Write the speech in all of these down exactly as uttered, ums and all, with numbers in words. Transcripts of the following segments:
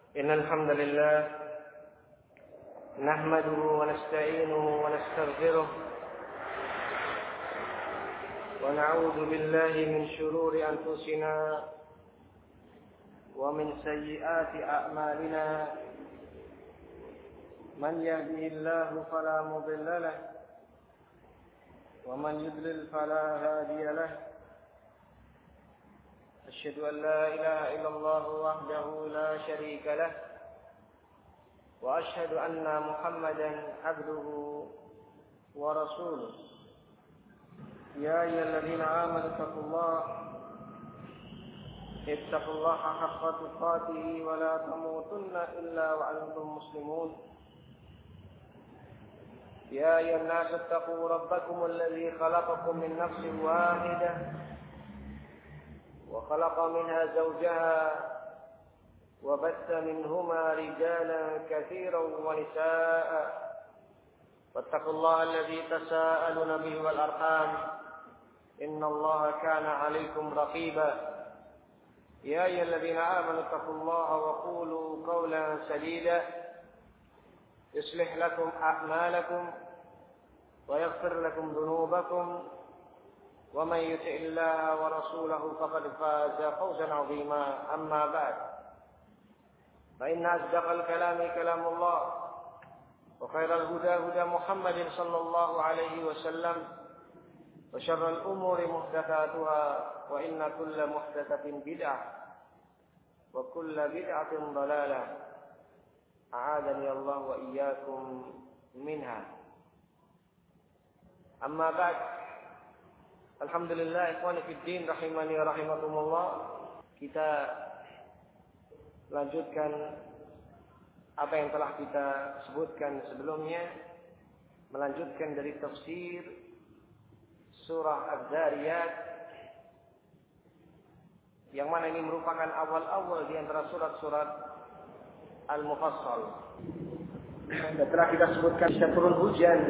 إن الحمد لله نحمده ونستعينه ونستغفره ونعوذ بالله من شرور أنفسنا ومن سيئات أعمالنا من يهده الله فلا مضل له ومن يضلل فلا هادي له أشهد أن لا إله إلا الله وحده لا شريك له وأشهد أن محمدا عبده ورسوله يا أيها الذين آمنوا اتقوا الله اتقوا الله حق تقاته ولا تموتن إلا وأنتم مسلمون يا أيها الناس اتقوا ربكم الذي خلقكم من نفس واحدة وخلق منها زوجها وبث منهما رجالا كثيرا ونساء واتقوا الله الذي تساءلون به والأرحام إن الله كان عليكم رقيبا يا أيها الذين آمنوا اتقوا الله وقولوا قولا سديدا يصلح لكم أعمالكم ويغفر لكم ذنوبكم ومن يطع الله ورسوله فقد فاز فوزا عظيما أما بعد فإن أصدق الكلام كلام الله وخير الهدى هدى محمد صلى الله عليه وسلم وشر الأمور محدثاتها وإن كل محدثة بدعة وكل بدعة ضلالة أعاذني الله وإياكم منها أما بعد Alhamdulillah, ikhwani fiddin rahimani wa rahimakumullah. Kita lanjutkan apa yang telah kita sebutkan sebelumnya, melanjutkan dari tafsir surah Az-Zariyat, yang mana ini merupakan awal-awal di antara surat-surat Al-Mufassal. Dan telah kita sebutkan bisa turun hujan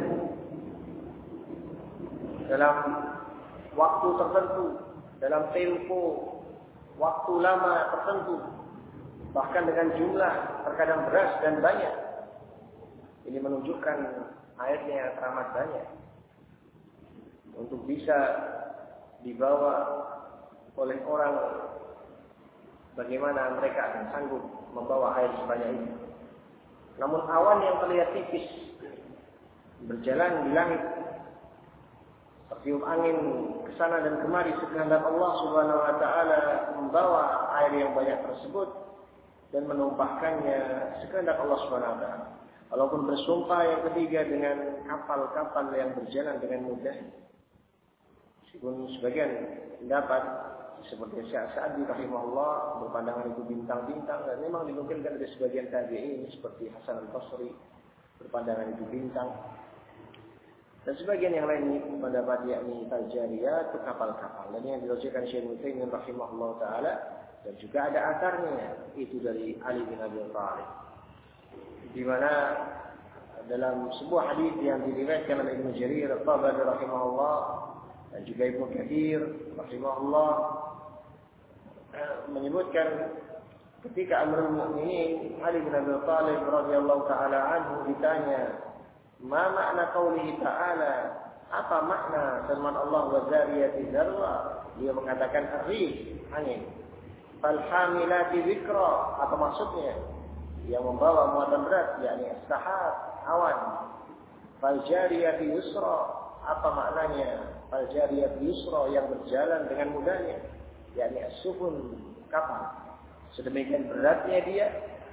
dalam waktu tertentu, dalam tempo waktu lama tertentu, bahkan dengan jumlah terkadang deras dan banyak. Ini menunjukkan ayatnya yang teramat banyak untuk bisa dibawa oleh orang bagaimana mereka akan sanggup membawa ayat sebanyak ini. Namun awan yang terlihat tipis berjalan di langit, tertiup angin ke sana dan kemari sekehendak Allah Subhanahu wa taala membawa air yang banyak tersebut dan menumpahkannya sekehendak Allah Subhanahu wa taala. Walaupun bersumpah yang ketiga dengan kapal-kapal yang berjalan dengan mudah. Meskipun sebagian pendapat seperti Syekh Sa'di rahimahullah berpandangan itu bintang-bintang, dan memang dimungkinkan ada sebagian tabi'in seperti Hasan al-Basri berpandangan itu bintang. Dan sebagian yang lain pendapat yakni al-jariyat, kapal-kapal. Dan yang dirojakan Syekh Utsaimin rahimahullah taala, dan juga ada asarnya itu dari Ali bin Abi Thalib, di mana dalam sebuah hadis yang diriwayatkan oleh Ibnu Jarir At-Tabari rahimahullah dan juga Ibnu Katsir rahimahullah menyebutkan ketika Amirul Mukminin Ali bin Abi Thalib radhiyallahu taala anhu ditanya, ma makna qaulihi ta'ala, apa makna firman Allah wa zariyati zarwa? Dia mengatakan ar-rih, angin. Fal hamilati dzikra, apa maksudnya? Yang membawa muatan berat, yakni as-sahab, awan. Fal jariyati yusra, apa maknanya? Fal jariyati yusra, yang berjalan dengan mudahnya, yakni as-sufun, kapal. Sedemikian beratnya dia.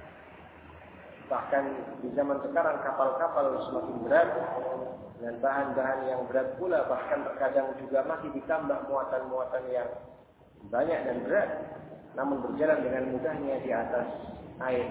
Bahkan di zaman sekarang kapal-kapal semakin berat dengan bahan-bahan yang berat pula, bahkan terkadang juga masih ditambah muatan-muatan yang banyak dan berat, namun berjalan dengan mudahnya di atas air.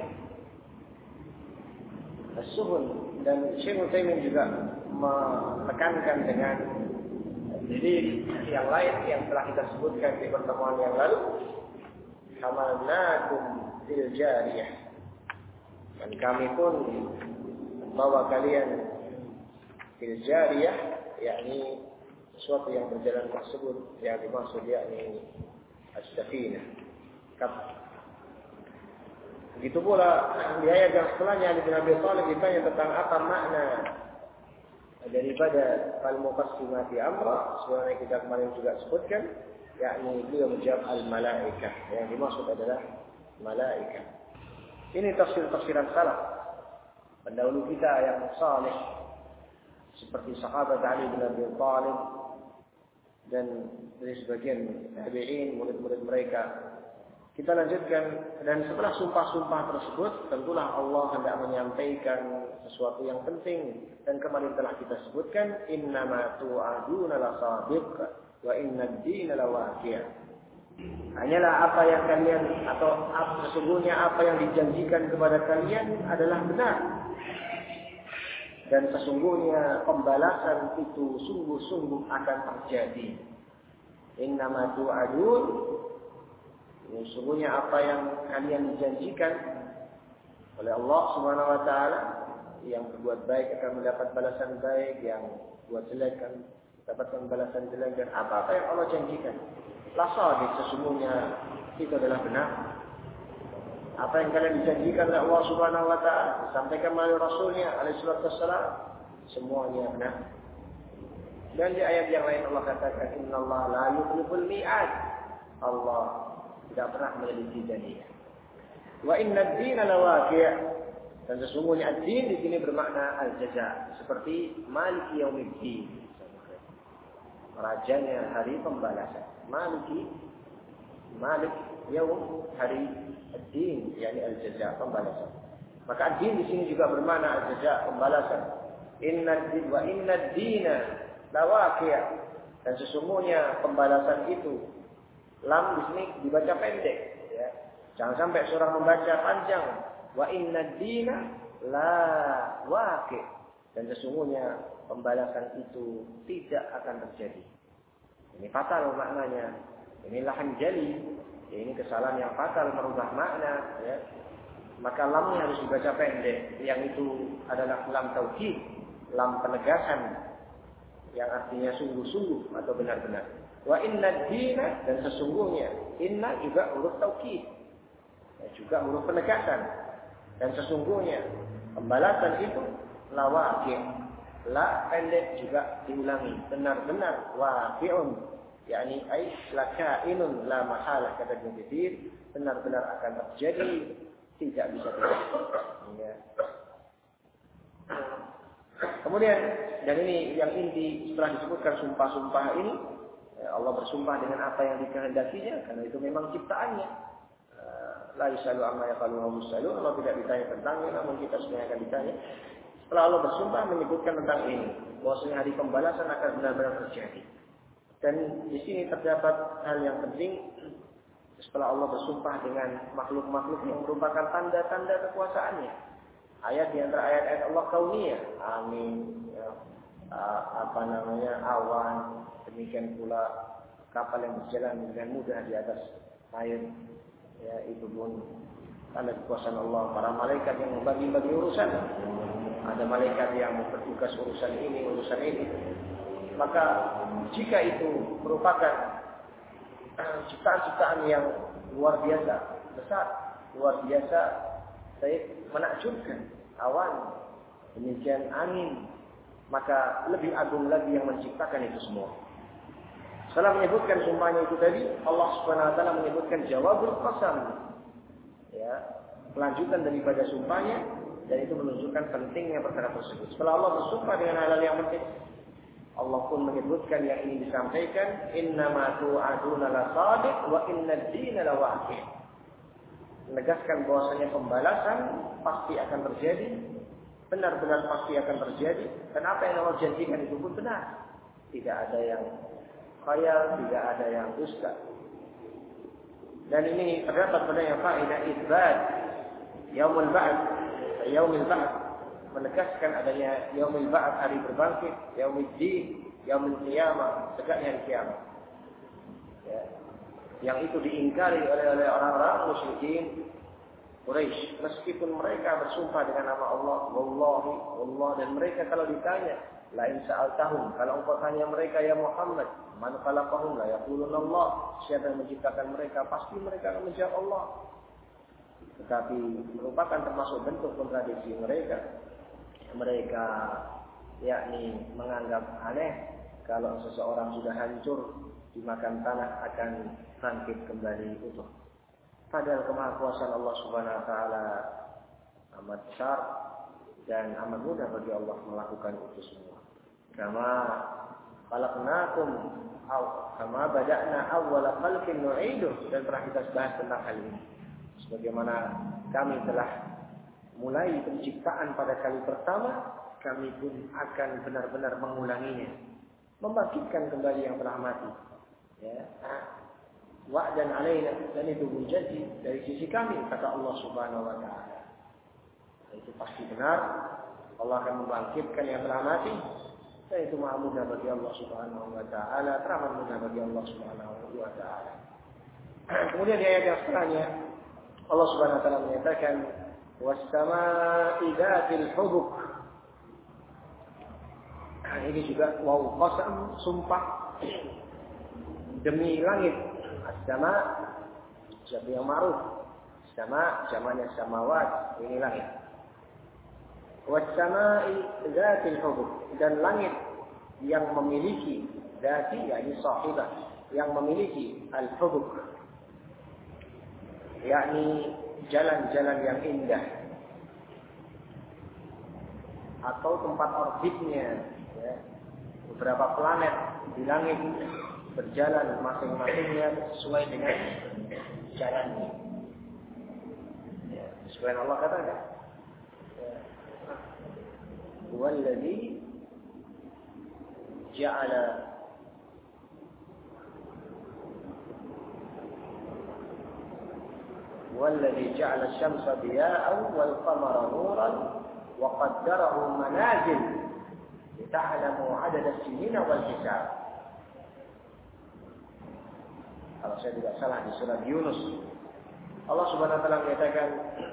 As-suhun, dan Syekh Utsaimin juga menekankan dengan dalil yang lain yang telah kita sebutkan di pertemuan yang lalu, hamalnakum fil jariyah, dan kami pun membawa kalian fil jariyah, yakni sesuatu yang berjalan tersebut, yang dimaksud yakni as-safinah, kapal. Begitu pula di ayat yang setelahnya Ali bin Abi Thalib ditanya tentang apa makna daripada al-muqassimati amra, sebagaimana kita kemarin juga sebutkan, yakni beliau menjawab al-malaikah. Yang dimaksud adalah malaikah. Ini tafsir-tafsiran salaf pendahulu kita yang saleh seperti sahabat Ali bin Abi Thalib dan dari sebagian tabi'in, murid-murid mereka. Kita lanjutkan, dan setelah sumpah-sumpah tersebut, tentulah Allah hendak menyampaikan sesuatu yang penting. Dan kemarin telah kita sebutkan, innama tu'aduna lasabiq wa innad dina lawaqi'. Hanyalah apa yang kalian atau sesungguhnya apa yang dijanjikan kepada kalian adalah benar. Dan sesungguhnya pembalasan itu sungguh-sungguh akan terjadi. Innama tu'adun, sesungguhnya apa yang kalian dijanjikan oleh Allah Subhanahu wa taala, yang berbuat baik akan mendapat balasan baik, yang berbuat jelek akan mendapatkan balasan jelek, dan apa-apa yang Allah janjikan. La sadiq, sesungguhnya itu adalah benar. Apa yang kalian dijanjikan oleh Allah Subhanahu wa taala, sampaikan melalui Rasulnya alaihi salatu wassalam, semuanya benar. Dan di ayat yang lain Allah katakan, innallaha la yukhliful mi'ad. Allah tidak pernah menyelidiki janjinya. Wa innad dina lawaqi', dan sesungguhnya ad-din di sini bermakna al-jaza, seperti maliki yaumiddin, rajanya hari pembalasan. Maliki, malik yaum, hari ad-din, yakni al-jaza, pembalasan. Maka ad-din di sini juga bermakna al-jaza, pembalasan. Innad din wa innad dina lawaqi', dan sesungguhnya pembalasan itu, lam di sini dibaca pendek, ya. Jangan sampai seorang membaca panjang. Wa innad dina la waqi', dan sesungguhnya pembalasan itu tidak akan terjadi. Ini fatal maknanya. Ini lahan jali. Ya, ini kesalahan yang fatal merubah makna, ya. Maka lamnya harus dibaca pendek. Yang itu adalah lam taukid, lam penegasan, yang artinya sungguh-sungguh atau benar-benar. Wa innad dina, dan sesungguhnya, inna juga huruf taukid, ya, juga huruf penegasan. Dan sesungguhnya pembalasan itu lawaqi', la pendek juga diulangi, benar-benar waqi'un, yakni ai lakainun la mahalah, kata Ibnu Katsir, benar-benar akan terjadi, tidak bisa tidak. Ya. Kemudian, dan ini yang inti setelah disebutkan sumpah-sumpah ini, Allah bersumpah dengan apa yang dikehendakinya, karena itu memang ciptaannya. La yusalu amma yaqalu wa musalu. Allah tidak ditanya tentangnya, namun kita sebenarnya akan ditanya. Setelah Allah bersumpah menyebutkan tentang ini, bahwasanya hari pembalasan akan benar-benar terjadi. Dan di sini terdapat hal yang penting. Setelah Allah bersumpah dengan makhluk-makhluk yang merupakan tanda-tanda kekuasaannya. Ayat di antara ayat-ayat Allah kauniyah, angin, ya, apa namanya, awan, demikian pula kapal yang berjalan dengan mudah di atas air, ya, itu pun tanda kekuasaan Allah. Para malaikat yang membagi-bagi urusan, ada malaikat yang bertugas urusan ini, urusan ini. Maka jika itu merupakan ciptaan-ciptaan yang luar biasa, besar, luar biasa, saya menakjubkan, awan, demikian angin, maka lebih agung lagi yang menciptakan itu semua. Setelah menyebutkan sumpahnya itu tadi, Allah Subhanahu wa taala menyebutkan jawabul qasam, ya, kelanjutan daripada sumpahnya, dan itu menunjukkan pentingnya perkara tersebut. Setelah Allah bersumpah dengan hal-hal yang penting, Allah pun menyebutkan yang ini disampaikan, innama tu'aduna lasadiq wa innad dina lawaqi'. Menegaskan bahwasanya pembalasan pasti akan terjadi, benar-benar pasti akan terjadi, dan apa yang Allah janjikan itu pun benar. Tidak ada yang khayal, tidak ada yang dusta. Dan ini terdapat pada yang faedah isbat yaumul ba'ts, yaumul ba'ts, menegaskan adanya yaumul ba'ts, hari berbangkit, yaumul din, yaumul qiyamah, tegaknya hari kiamat. Ya. Yang itu diingkari oleh oleh orang-orang musyrikin Quraisy, meskipun mereka bersumpah dengan nama Allah, wallahi, wallah, dan mereka kalau ditanya, lain sa'altahum, kalau engkau tanya mereka, ya Muhammad, man khalaqahum, la yaqulun Allah, siapa yang menciptakan mereka, pasti mereka akan menjawab Allah. tetapi merupakan termasuk bentuk kontradiksi mereka. Mereka yakni menganggap aneh kalau seseorang sudah hancur dimakan tanah akan bangkit kembali utuh. Padahal kemahakuasaan Allah Subhanahu wa taala amat besar dan amat mudah bagi Allah melakukan itu semua. Kama khalaqnakum aw kama bada'na awwala khalqin nu'iduh, dan pernah kita bahas tentang hal ini. Sebagaimana kami telah mulai penciptaan pada kali pertama, kami pun akan benar-benar mengulanginya, membangkitkan kembali yang telah mati. Ya, wa'dan alaina, dan itu berjanji dari sisi kami, kata Allah Subhanahu wa taala. Itu pasti benar, Allah akan membangkitkan yang telah mati. Dan itu maha mudah bagi Allah Subhanahu wa taala, teramat mudah bagi Allah Subhanahu wa taala. Kemudian di ayat yang setelahnya Allah Subhanahu wa taala menyatakan was-samaa'i dzatil hubuk. Nah, ini juga waw qasam, sumpah demi langit. As-sama' sesuatu yang ma'ruf. Sama jamaknya samawat, ini langit. Was-samaa'i dzatil hubuk, dan langit yang memiliki dzati, yakni sahibah, yang memiliki al-hubuk, yakni jalan-jalan yang indah atau tempat orbitnya, ya. Beberapa planet di langit berjalan masing-masingnya sesuai dengan jalannya. Ya, sesuai yang Allah katakan. Huwallazi ja'ala Huwallazi ja'ala asy-syamsa diya'an wal qamara nuran wa qaddarahu manazil lita'lamu 'adada as-sinina wal hisab. Kalau saya tidak salah di surat Yunus, Allah Subhanahu wa taala menyatakan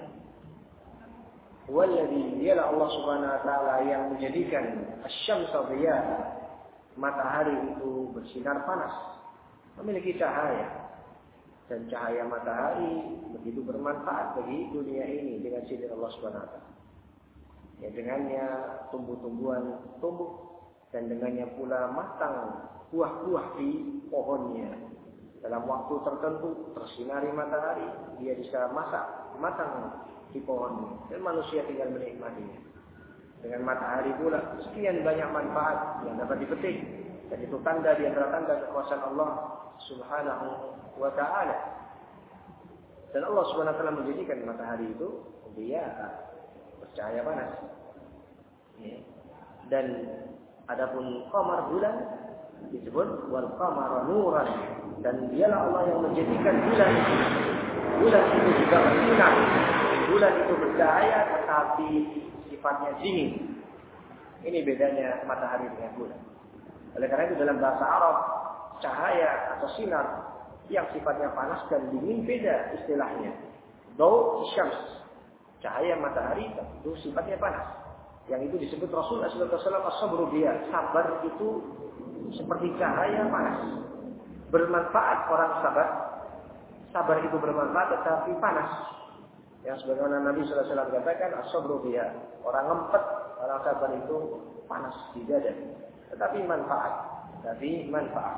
Walladzi, dialah Allah Subhanahu wa taala yang menjadikan asy-syamsa diya'an, matahari itu bersinar panas, memiliki cahaya. Dan cahaya matahari begitu bermanfaat bagi dunia ini dengan izin Allah Subhanahu wa taala. Ya, dengannya tumbuh-tumbuhan tumbuh, dan dengannya pula matang buah-buah di pohonnya. Dalam waktu tertentu tersinari matahari, dia bisa masak matang di pohonnya, dan manusia tinggal menikmatinya. Dengan matahari pula sekian banyak manfaat yang dapat dipetik, dan itu tanda di antara tanda kekuasaan Allah Subhanahu wa taala. Dan Allah Subhanahu wa taala menjadikan matahari itu dia bercahaya panas. Ya. Dan adapun qamar, bulan, disebut wal qamara nuran, dan dialah Allah yang menjadikan bulan. Bulan itu juga bersinar. Bulan itu bercahaya tetapi sifatnya dingin. Ini bedanya matahari dengan bulan. Oleh karena itu dalam bahasa Arab, cahaya atau sinar yang sifatnya panas dan dingin beda istilahnya. Daw syams, cahaya matahari itu sifatnya panas. Yang itu disebut Rasulullah shallallahu alaihi wasallam as-sabru biya. Sabar itu seperti cahaya panas. Bermanfaat orang sabar. Sabar itu bermanfaat tetapi panas. Yang sebagaimana Nabi shallallahu alaihi wasallam katakan as-sabru biya. Orang ngempet, orang sabar itu panas di dada. Tetapi manfaat. Tapi manfaat.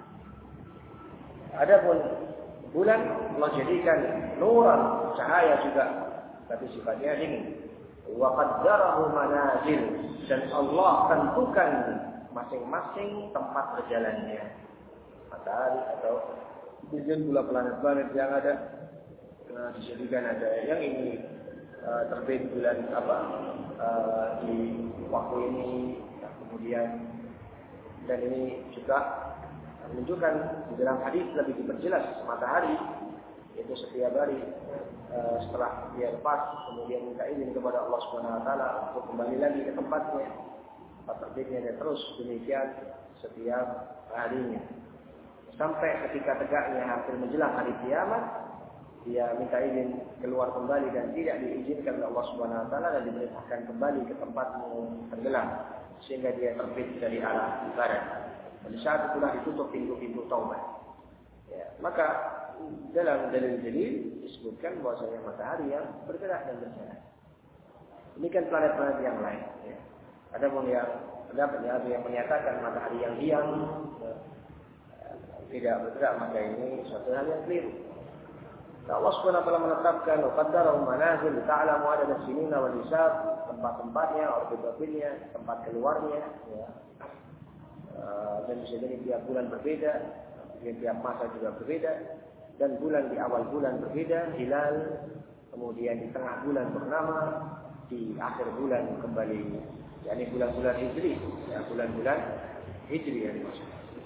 Adapun bulan Allah jadikan nuran, cahaya juga, tapi sifatnya dingin. Wa qaddarahu manazil, dan Allah tentukan masing-masing tempat berjalannya. Matahari atau kemudian pula planet-planet yang ada, nah, dijadikan ada yang ini uh, terbit bulan apa uh, di waktu ini, nah, kemudian dan ini juga menunjukkan di dalam hadis lebih diperjelas matahari itu setiap hari uh, setelah dia lepas kemudian minta izin kepada Allah Subhanahu wa taala untuk kembali lagi ke tempatnya, terbitnya dan terus demikian setiap harinya sampai ketika tegaknya hampir menjelang hari kiamat, dia minta izin keluar kembali dan tidak diizinkan oleh Allah Subhanahu wa taala dan diperintahkan kembali ke tempatmu tenggelam sehingga dia terbit dari arah barat. Pada saat itulah ditutup pintu-pintu taubat. Ya, maka dalam dalil-dalil disebutkan bahwasanya matahari yang bergerak dan berjalan. Ini kan planet-planet yang lain. Ya. Ada pun yang pendapatnya ada yang menyatakan matahari yang diam ya, tidak bergerak, maka ini suatu hal yang keliru. Nah, Allah Subhanahu wa taala menetapkan qaddara manazil ta'lamu adada sinina wal hisab, tempat-tempatnya, orbit-orbitnya, tempat keluarnya ya. Uh, dan bisa jadi tiap bulan berbeda, tiap masa juga berbeda, dan bulan di awal bulan berbeda, hilal, kemudian di tengah bulan purnama, di akhir bulan kembali, yakni bulan-bulan hijri, ya bulan-bulan hijri yang dimaksud.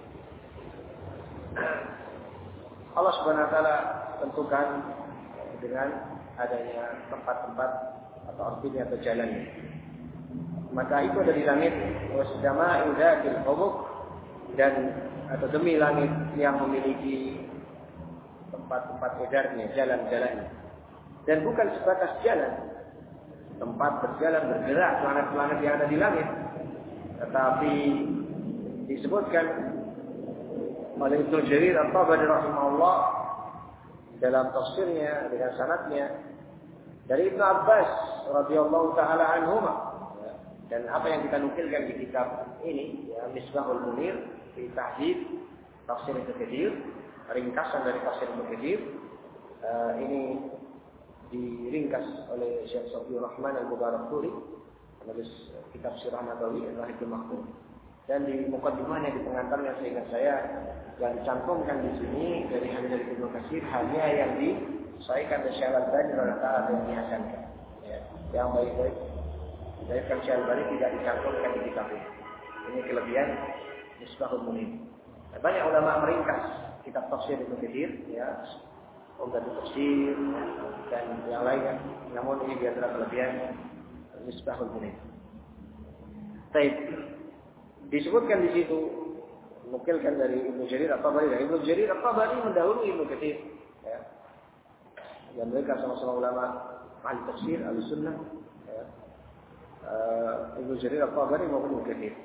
Allah Subhanahu wa taala tentukan dengan adanya tempat-tempat atau orbitnya atau jalannya. Maka itu ada di langit wasdama'i dzatil hubuq, dan atau demi langit yang memiliki tempat-tempat edarnya, jalan-jalannya. Dan bukan sebatas jalan, tempat berjalan bergerak planet-planet yang ada di langit, tetapi disebutkan oleh Ibnu Jarir At-Tabari rahimahullah dalam tafsirnya dengan sanadnya dari Ibnu Abbas radhiyallahu taala anhuma, dan apa yang kita nukilkan di kitab ini ya, Misbahul Munir fi Tahdhib Tafsir Ibnu Katsir, ringkasan dari tafsir Ibnu Katsir uh, ini diringkas oleh Syekh Safiur Rahman Al-Mubarakfuri, penulis kitab Sirah Nabawi Al-Rahibul Mahfuz. Dan di mukaddimahnya, di pengantarnya, seingat saya yang dicantumkan di sini dari hadis dari Ibnu Katsir hanya yang disahihkan oleh Syekh Al-Albani radhiyallahu yang dihasankan. Ya, yang baik-baik dari Syekh Al-Albani tidak dicantumkan di kitab ini. Ini kelebihan Misbahul Munir. Banyak ulama meringkas kitab tafsir Ibnu Katsir, ya, Umdatul Tafsir dan yang lainnya. Namun ini di antara kelebihan Misbahul Munir. Baik. Disebutkan di situ, nukilkan dari Ibnu Jarir At-Tabari, dari Ibnu Jarir At-Tabari mendahului Ibnu Katsir, ya. Dan mereka sama-sama ulama ahli tafsir, ahli sunnah, ya. Uh, Ibnu Jarir At-Tabari maupun Ibnu Katsir.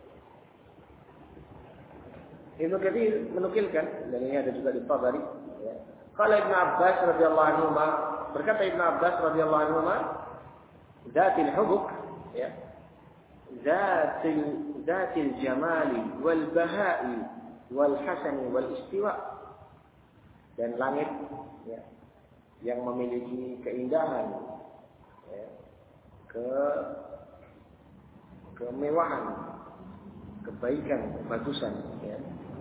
Ibnu Katsir menukilkan, dan ini ada juga di Tabari, ya. Qala Ibnu Abbas radhiyallahu anhu, berkata Ibnu Abbas radhiyallahu anhu, "Dzatil hubuq," ya. Dzatil Dzatil jamali wal bahai wal hasani wal istiwa, dan langit ya, yang memiliki keindahan, ya, ke kemewahan, kebaikan, kebagusan, ya,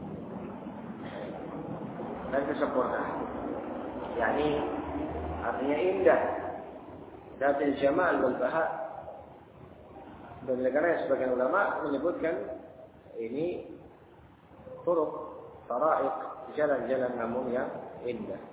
dan kesempurnaan. yakni artinya indah. Dzatil jamal wal baha. Dan oleh karena sebagian ulama menyebutkan ini turuq, tara'iq, jalan-jalan namun yang indah.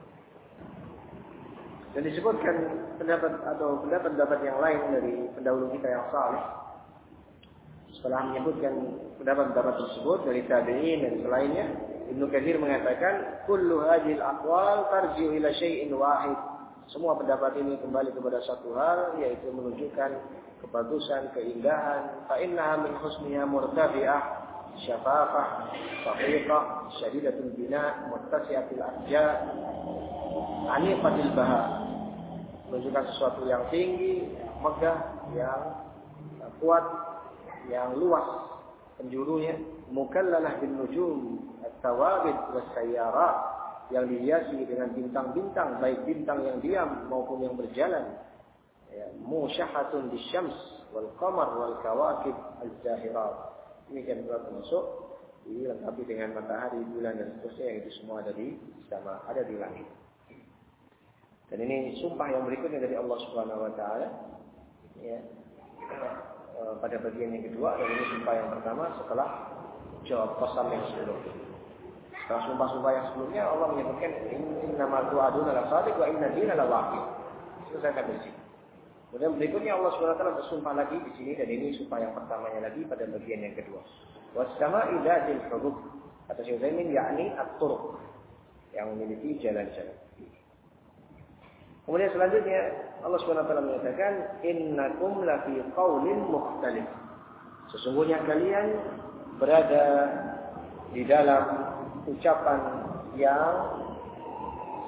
Dan disebutkan pendapat atau pendapat-pendapat yang lain dari pendahulu kita yang saleh. Setelah menyebutkan pendapat-pendapat tersebut dari tabi'in dan selainnya, Ibnu Katsir mengatakan kullu hadhil aqwal tarji'u ila syai'in wahid. Semua pendapat ini kembali kepada satu hal, yaitu menunjukkan kebagusan, keindahan. Fa innaha min husniha murtafi'ah, syafafah, sahiqah, syadidatul bina, muttasi'atul arja, aniqatil baha. Menunjukkan sesuatu yang tinggi, yang megah, yang kuat, yang luas penjurunya, mukallalah bin nujum at-tawabid was-sayyarat, yang dihiasi dengan bintang-bintang, baik bintang yang diam maupun yang berjalan. Ya, musyahatun bisyams wal qamar wal kawakib az-zahirat. Ini kan termasuk dilengkapi dengan matahari, bulan dan seterusnya, yang itu semua ada di sama, ada di langit. Dan ini sumpah yang berikutnya dari Allah Subhanahu wa taala. Ya. Pada bagian yang kedua, dan ini sumpah yang pertama setelah jawab qasam yang sebelumnya. Setelah sumpah-sumpah yang sebelumnya, Allah menyebutkan innama tu'aduna la-shadiq wa inna dina la-waqi'. Selesai dari sini. Kemudian berikutnya Allah Subhanahu wa taala bersumpah lagi di sini, dan ini sumpah yang pertamanya lagi pada bagian yang kedua. Was-sama'i dzatil hubuq. Kata Syekh Utsaimin, yakni at-turuq, yang memiliki jalan-jalan. Kemudian selanjutnya Allah Subhanahu wa taala menyatakan innakum lafi qaulin mukhtalif. Sesungguhnya kalian berada di dalam ucapan yang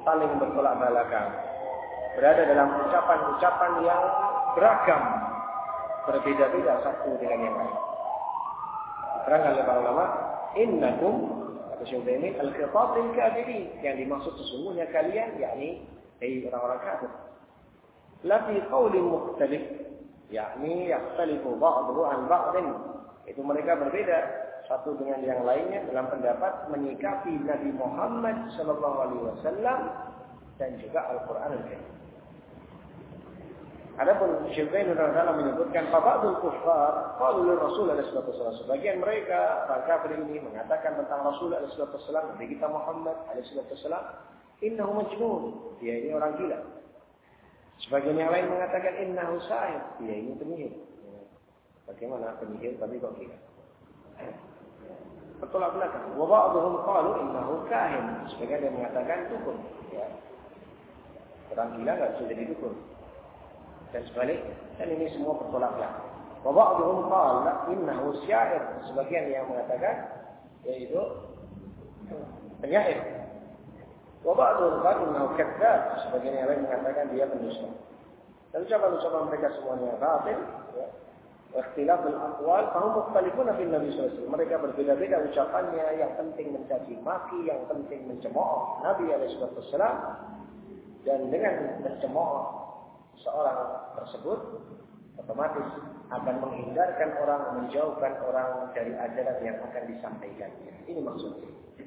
saling bertolak belakang, berada dalam ucapan-ucapan yang beragam, berbeda-beda satu dengan yang lain. Terangkan oleh para ulama, innakum, kata Syekh Utsaimin, al-khitab lil kafirin, yang dimaksud sesungguhnya kalian, yakni dari orang-orang kafir. La fi qaulin mukhtalif, yakni yakhtalifu ba'dhu an ba'din. Itu mereka berbeda satu dengan yang lainnya dalam pendapat menyikapi Nabi Muhammad sallallahu alaihi wasallam dan juga Al-Qur'an Al-Karim. Adapun Syekh Utsaimin radhiyallahu menyebutkan ba'dul kuffar qalu lir Rasul alaihi wasallam, sebagian mereka orang kafir ini mengatakan tentang Rasul alaihi wasallam, Nabi kita Muhammad alaihi wasallam, innahu majnun, dia ini orang gila. Sebagian yang lain mengatakan innahu sahir, dia ini penyihir. Bagaimana penyihir tapi kok gila? Bertolak belakang. Wa ba'dhum qalu innahu kahin, sebagian yang mengatakan dukun, ya. Orang gila enggak bisa jadi dukun. Dan sebalik, dan ini semua bertolak belakang. Wa ba'dhum qala innahu syair, sebagian yang mengatakan yaitu penyair. Wa ba'dhum qala innahu kadzdzab, sebagian yang lain mengatakan dia pendusta. Dan ucapan-ucapan mereka semuanya batil, ya. Wa ikhtilaful aqwal fa hum mukhtalifuna bin Nabi sallallahu alaihi wasallam. Mereka berbeda-beda ucapannya, yang penting mencaci maki, yang penting mencemooh Nabi alaihi wasallam, dan dengan mencemooh seorang tersebut otomatis akan menghindarkan orang, menjauhkan orang dari ajaran yang akan disampaikannya. Ini maksudnya.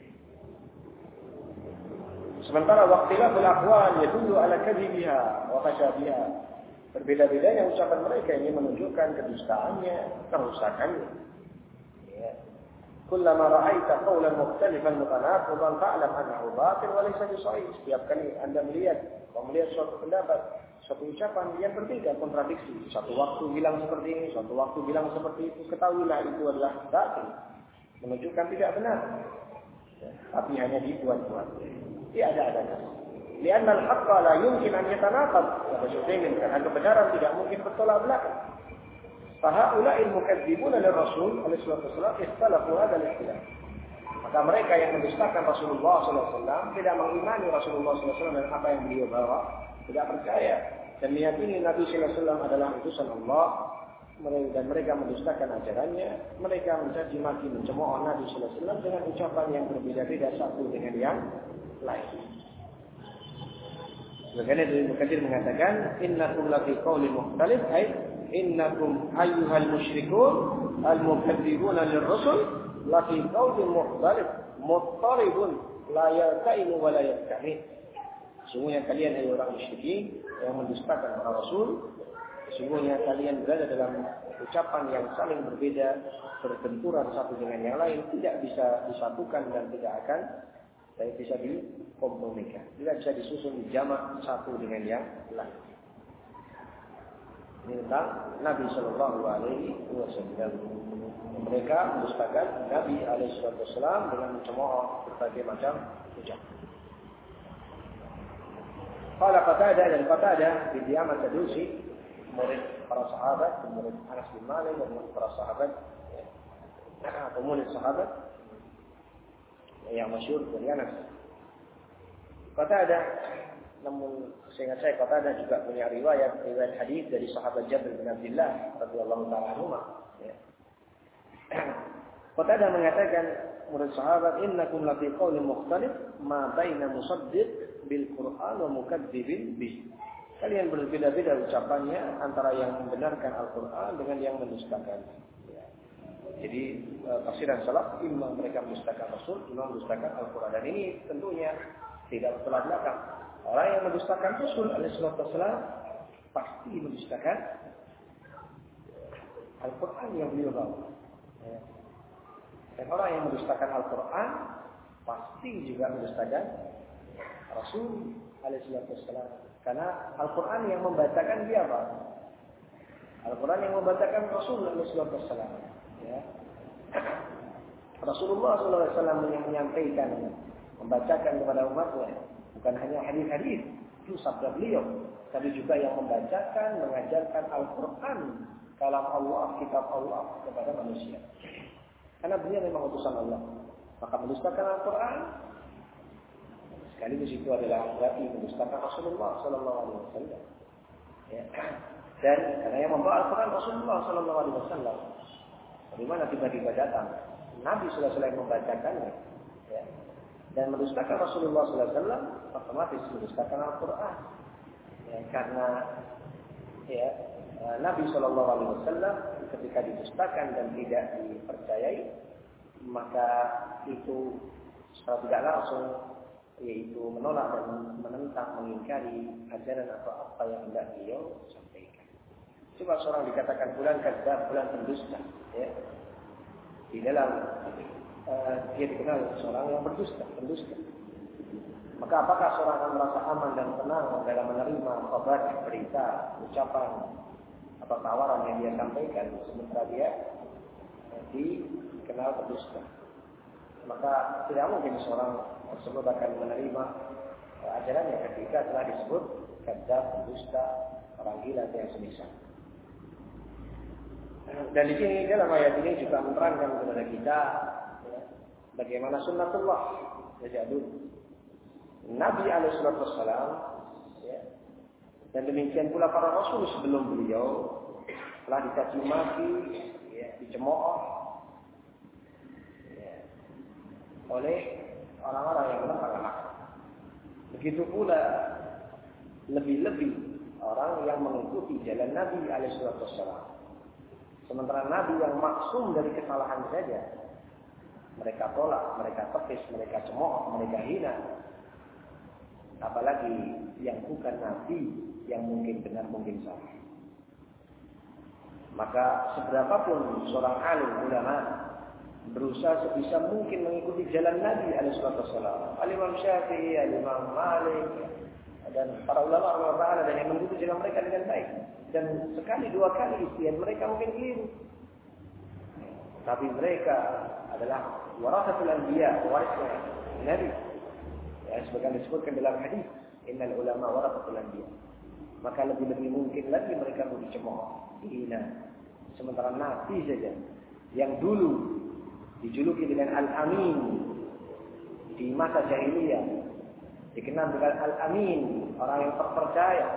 Sementara waqtilaful aqwal yadullu ala kadhibiha wa fashabiha. Berbeda-bedanya ucapan mereka ini menunjukkan kedustaannya, kerusakannya. Ya. Kullama ra'aita qawlan mukhtalifan mutanaqidan fa'lam annahu batil wa laysa bisahih. Setiap kali Anda melihat, kalau melihat suatu pendapat, suatu ucapan yang berbeda, kontradiksi. Satu waktu bilang seperti ini, suatu waktu bilang seperti itu. Ketahuilah itu adalah batil, menunjukkan tidak benar. Ya, tapi hanya dibuat-buat. Dia ada-ada. Lianna al-haqqa la yumkin an yatanaqad. Kata Syekh Utsaimin, karena kebenaran tidak mungkin bertolak belakang. Fa haula'il mukadzibuna lir-rasul alaihi wasallam ikhtalafu hadzal ikhtilaf. Maka mereka yang mendustakan Rasulullah sallallahu alaihi wasallam, tidak mengimani Rasulullah sallallahu alaihi wasallam dan apa yang beliau bawa, tidak percaya dan meyakini Nabi sallallahu alaihi wasallam adalah utusan Allah, dan mereka mendustakan ajarannya, mereka mencaci maki, mencemooh Nabi sallallahu alaihi wasallam dengan ucapan yang berbeda-beda satu dengan yang lain. Makanya Ibnu Katsir mengatakan innakum la fi qaulin mukhtalif, ay innakum ayyuhal musyrikun al-mukadzibuna lir-rusul la fi qaulin mukhtalif muttaribun la yaqaimu wa la yaqtami. Sesungguhnya kalian hai orang musyrikin yang mendustakan para rasul, sesungguhnya kalian berada dalam ucapan yang saling berbeda, berbenturan satu dengan yang lain, tidak bisa disatukan dan tidak akan tidak bisa dikompromikan, tidak bisa disusun jamak satu dengan yang lain. Ini tentang Nabi Shallallahu Alaihi Wasallam. Mereka mendustakan Nabi Alaihi Wasallam dengan mencemooh berbagai macam ucapan. Qala Qatadah, dan Qatadah bin Di'amah Sadusi, murid para sahabat, murid Anas bin Malik, dan murid para sahabat, ya, murid sahabat yang masyhur dari Anas. Qatadah, namun seingat saya Qatadah juga punya riwayat riwayat hadis dari sahabat Jabir bin Abdullah radhiyallahu ta'ala anhu. Ya. Qatadah mengatakan, murid sahabat, innakum la fi qaulin mukhtalif ma baina musaddiq bil Qur'an wa mukadzdzibin bih. Kalian berbeda-beda ucapannya antara yang membenarkan Al-Qur'an dengan yang mendustakan. Jadi tafsiran salaf, imam mereka mendustakan Rasul, imam mendustakan Al-Quran. Dan ini tentunya tidak bertolak belakang. Orang yang mendustakan Rasul alaihi wasallam pasti mendustakan Al-Quran yang beliau bawa. Dan orang yang mendustakan Al-Quran pasti juga mendustakan Rasul alaihi wasallam. Karena Al-Quran yang membacakan dia apa? Al-Quran yang membacakan Rasul alaihi wasallam. Ya. Rasulullah shallallahu alaihi wasallam menyampaikan, membacakan kepada umatnya bukan hanya hadis-hadis, itu sabda beliau, tapi juga yang membacakan, mengajarkan Al-Quran, kalam Allah, kitab Allah kepada manusia. Karena beliau memang utusan Allah. Maka mendustakan Al-Quran, sekaligus itu adalah berarti mendustakan Rasulullah Sallallahu Alaihi Wasallam. Ya. Dan karena yang membawa Al-Quran Rasulullah Sallallahu Alaihi Wasallam, bagaimana tiba-tiba datang Nabi Sallallahu Alaihi Wasallam membacakannya, ya. Dan mendustakan Rasulullah Sallallahu Alaihi Wasallam otomatis mendustakan Al-Quran, ya, karena ya Nabi Sallallahu Alaihi Wasallam ketika didustakan dan tidak dipercayai, maka itu secara tidak langsung yaitu menolak dan menentang, mengingkari ajaran atau apa yang hendak beliau sampaikan. Coba seorang dikatakan bulan kadzab, bulan pendusta, ya. Di dalam uh, dia dikenal seorang yang berdusta, pendusta. Maka apakah seorang akan merasa aman dan tenang dalam menerima kabar, berita, ucapan atau tawaran yang dia sampaikan sementara dia dikenal pendusta? Maka tidak mungkin seorang tersebut akan menerima ajarannya ketika telah disebut kadzab, pendusta, orang gila yang semisal. Dan di sini dalam ayat ini juga menerangkan kepada kita ya, bagaimana sunnatullah sejak dulu. Nabi alaihi wasallam ya, dan demikian pula para rasul sebelum beliau telah dicaci maki, ya, dicemooh ya, oleh orang-orang yang menentang hak. Begitu pula lebih-lebih orang yang mengikuti jalan Nabi alaihi wasallam. Sementara Nabi yang maksum dari kesalahan saja, mereka tolak, mereka tepis, mereka cemooh, mereka hina. Apalagi yang bukan Nabi, yang mungkin benar, mungkin salah. Maka seberapapun seorang alim ulama berusaha sebisa mungkin mengikuti jalan Nabi alaihi wasallam, Al-Imam Syafi'i, Al-Imam Malik, dan para ulama ulama dan yang mengikuti jalan mereka dengan baik. Dan sekali dua kali istiadat mereka mungkin keliru. Tapi mereka adalah warasatul anbiya, warisnya Nabi. Ya, sebagaimana disebutkan dalam hadis, innal ulama warasatul anbiya. Maka lebih-lebih mungkin lagi mereka mau dicemooh, dihina. Sementara Nabi saja yang dulu dijuluki dengan Al-Amin di masa jahiliyah, dikenal dengan Al-Amin, orang yang terpercaya.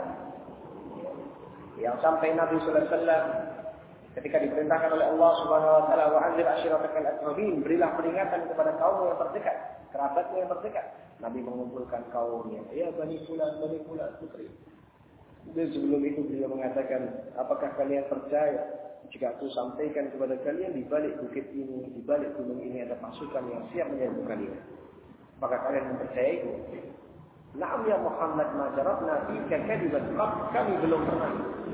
Yang sampai Nabi sallallahu alaihi wasallam ketika diperintahkan oleh Allah Subhanahu wa taala, wa anzir ashiratakal aqrabin, berilah peringatan kepada kaum yang terdekat, kerabatmu yang terdekat. Nabi mengumpulkan kaumnya, ya Bani Fulan, Bani Fulan, putri. Dan sebelum itu beliau mengatakan, apakah kalian percaya jika aku sampaikan kepada kalian di balik bukit ini, di balik gunung ini ada pasukan yang siap menyerbu kalian? Maka kalian mempercayaiku? Na'am ya Muhammad, ma jarabna fika kadiban, kami belum pernah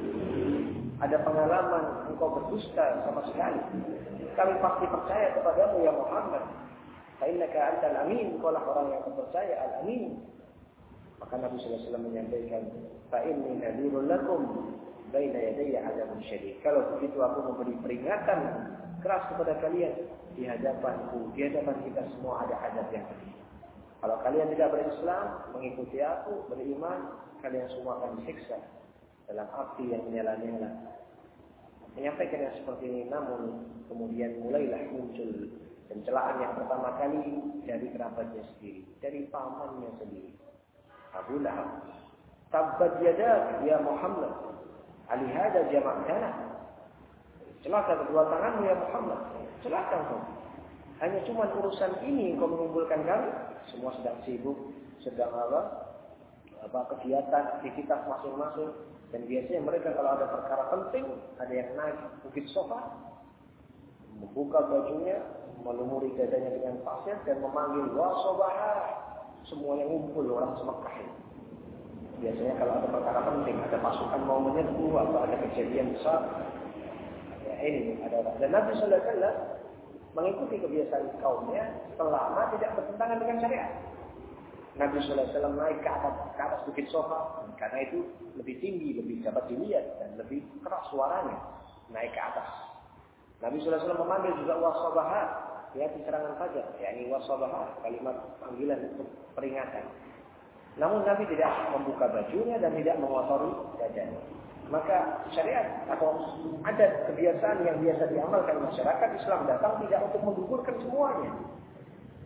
ada pengalaman engkau berdusta sama sekali. Kami pasti percaya kepadamu ya Muhammad. Fa innaka antal amin, engkau lah orang yang terpercaya, al-amin. Maka Nabi sallallahu alaihi wasallam menyampaikan, fa inni nadhirul lakum baina yadayya adzabun syadid. Kalau begitu aku memberi peringatan keras kepada kalian di hadapanku, di hadapan kita semua ada azab yang pedih. Kalau kalian tidak berislam, mengikuti aku, beriman, kalian semua akan disiksa dalam api yang menyala-nyala. Menyampaikan yang seperti ini, namun kemudian mulailah muncul pencelaan yang pertama kali dari kerabatnya sendiri, dari pamannya sendiri. Abu Lahab, tabbat yadak ya Muhammad, alihada jama'tana. Celaka kedua tanganmu ya Muhammad, celaka kau. Hanya cuma urusan ini kau mengumpulkan kami. Semua sedang sibuk, sedang apa? Apa kegiatan, aktivitas masing-masing. Dan biasanya mereka kalau ada perkara penting, ada yang naik bukit sofa, membuka bajunya, melumuri dadanya dengan pasir dan memanggil wa sobaha. Semuanya ngumpul orang Semekah. Biasanya kalau ada perkara penting, ada pasukan mau menyerbu atau ada kejadian besar, ya ini ada orang. Dan Nabi sallallahu alaihi wasallam mengikuti kebiasaan kaumnya selama tidak bertentangan dengan syariat. Nabi sallallahu alaihi wasallam naik ke atas, ke atas bukit sofa, karena itu lebih tinggi, lebih dapat dilihat dan lebih keras suaranya naik ke atas. Nabi sallallahu alaihi wasallam memanggil juga wasabaha, ya di serangan fajar, yakni wasabaha, kalimat panggilan untuk peringatan. Namun Nabi tidak membuka bajunya dan tidak mengotori dadanya. Maka syariat atau adat kebiasaan yang biasa diamalkan masyarakat Islam datang tidak untuk menggugurkan semuanya.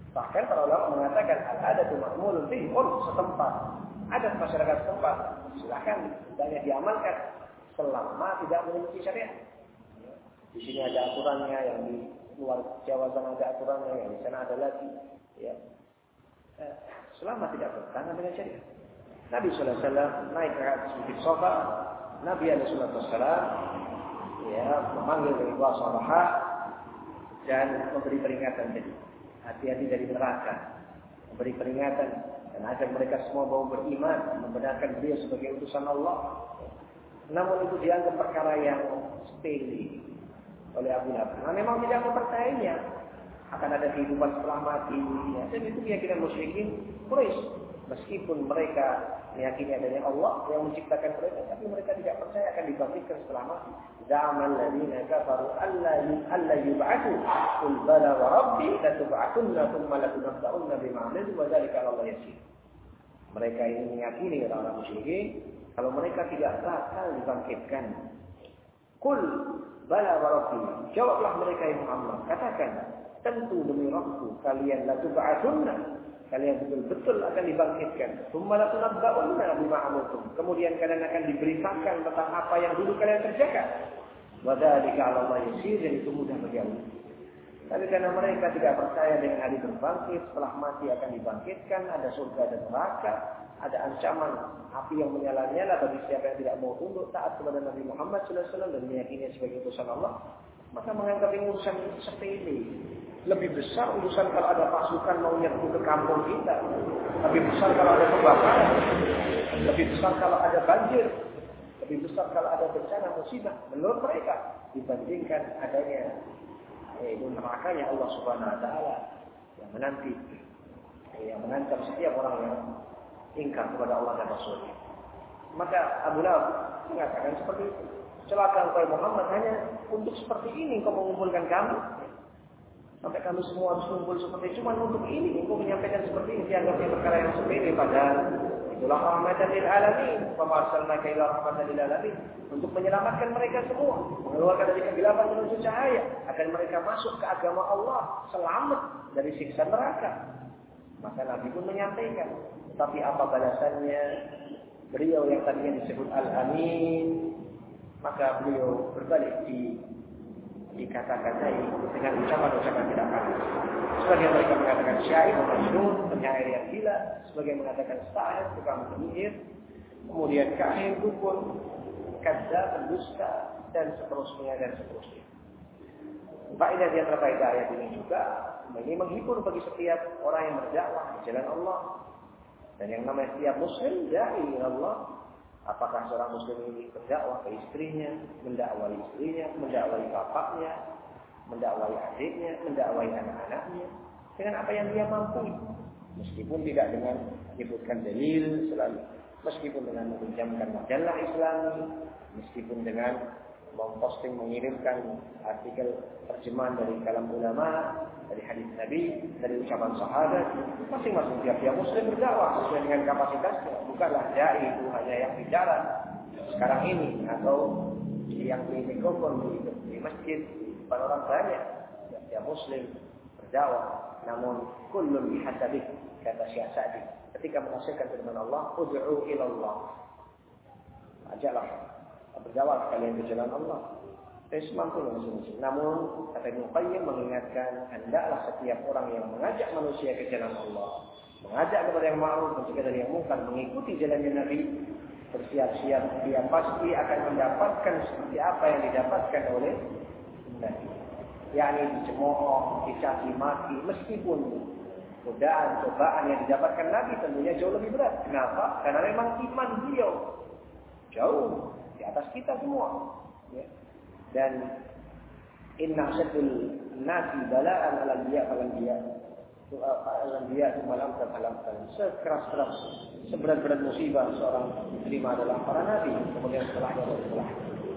Bahkan para ulama mengatakan al-adatu ma'mulun fi urf setempat. Adat masyarakat setempat silakan hendaknya diamalkan selama tidak menyelisihi syariat. Di sini ada aturannya, yang di luar Jawa sana ada aturannya, yang di sana ada lagi. Ya. Selama tidak bertentangan dengan syariat. Nabi sallallahu alaihi wasallam naik ke atas bukit Safa. Nabi alaihi wasallam ya memanggil kedua sahabat dan memberi peringatan, jadi hati-hati dari neraka, memberi peringatan dan agar mereka semua mau beriman, membenarkan beliau sebagai utusan Allah. Namun itu dianggap perkara yang sepele oleh Abu Lahab. Nah, memang tidak mempercayainya akan ada kehidupan setelah mati. Ya, dan itu keyakinan musyrikin Quraisy. Meskipun mereka meyakini adanya Allah yang menciptakan mereka, tapi mereka tidak percaya akan dibangkitkan setelah mati. Zaman ladina kafaru alla yub'atsu qul bala wa rabbi la tub'atunna thumma la tunabba'unna bima 'amiltum wa dzalika 'ala Allah yasir. Mereka ini meyakini orang musyrikin kalau mereka tidak bakal dibangkitkan. Qul bala wa rabbi, jawablah mereka yang Muhammad, katakan tentu demi Rabbku kalian la tub'atunna, kalian betul-betul akan dibangkitkan. Tsumma la tunabba'unna bima 'amiltum. Kemudian kalian akan diberitakan tentang apa yang dulu kalian kerjakan. Wa dzalika 'ala Allah yasir, dan itu mudah bagi Allah. Tapi karena mereka tidak percaya dengan hari berbangkit, setelah mati akan dibangkitkan, ada surga dan neraka, ada ancaman api yang menyala-nyala bagi siapa yang tidak mau tunduk taat kepada Nabi Muhammad sallallahu alaihi wasallam dan meyakini sebagai utusan Allah, maka menganggap ini urusan sepele. Lebih besar urusan kalau ada pasukan mau nyerbu ke kampung kita. Lebih besar kalau ada kebakaran. Lebih besar kalau ada banjir. Lebih besar kalau ada bencana musibah. Menurut mereka dibandingkan adanya yaitu nerakanya Allah Subhanahu Wa Taala yang menanti, yang mengancam setiap orang yang ingkar kepada Allah dan Rasulnya. Maka Abu Lahab mengatakan seperti itu. Celaka engkau Muhammad, hanya untuk seperti ini kau mengumpulkan kami. Sampai kami semua harus kumpul seperti itu, cuma untuk ini engkau menyampaikan seperti ini, dianggapnya perkara yang sepele, padahal itulah rahmatan lil alamin, wa ma arsalnaka illa rahmatan lil alamin, untuk menyelamatkan mereka semua, mengeluarkan dari kegelapan menuju cahaya, agar mereka masuk ke agama Allah, selamat dari siksa neraka. Maka Nabi pun menyampaikan, tapi apa balasannya? Beliau yang tadinya disebut Al-Amin, maka beliau berbalik di dikata-katai dengan ucapan-ucapan tidak pantas. Sebagian mereka mengatakan syair, majnun, penyair yang gila, sebagian mengatakan sahir, tukang penyihir, kemudian kahin, dukun, kadzdzab, pendusta, dan seterusnya dan seterusnya. Faedah di antara faedah ayat ini juga ini menghibur bagi setiap orang yang berdakwah di jalan Allah. Dan yang namanya setiap muslim da'i Allah. Apakah seorang muslim ini berdakwah ke istrinya, mendakwai istrinya, mendakwai bapaknya, mendakwai adiknya, mendakwai anak-anaknya dengan apa yang dia mampu, meskipun tidak dengan menyebutkan dalil selalu, meskipun dengan meminjamkan majalah Islami, meskipun dengan memposting, mengirimkan artikel terjemahan dari kalam ulama, dari hadis Nabi, dari ucapan sahabat. Masing-masing tiap-tiap muslim berdakwah sesuai dengan kapasitasnya. Bukanlah dai itu hanya yang bicara sekarang ini atau yang di mikrofon di, di masjid di depan orang banyak. Tiap-tiap muslim berdakwah. Namun kullun bihasabih, kata Syekh Sa'di ketika menafsirkan firman Allah, ud'u ila Allah. Ajalah berdakwah kalian ke jalan Allah. Dan semampu masing-masing. Namun kata Ibnu Qayyim mengingatkan, hendaklah setiap orang yang mengajak manusia ke jalan Allah, mengajak kepada yang ma'ruf, mencegah dari yang munkar, mengikuti jalannya Nabi, bersiap-siap dia pasti akan mendapatkan seperti apa yang didapatkan oleh Nabi. yakni dicemooh, dicaci maki, meskipun godaan, cobaan yang didapatkan Nabi tentunya jauh lebih berat. Kenapa? Karena memang iman beliau jauh di atas kita semua. Ya. Dan inna syadul nasi bala'an al-anbiya al-anbiya al-anbiya malam malam sekeras-keras seberat-berat musibah seorang diterima adalah para nabi, kemudian setelahnya setelah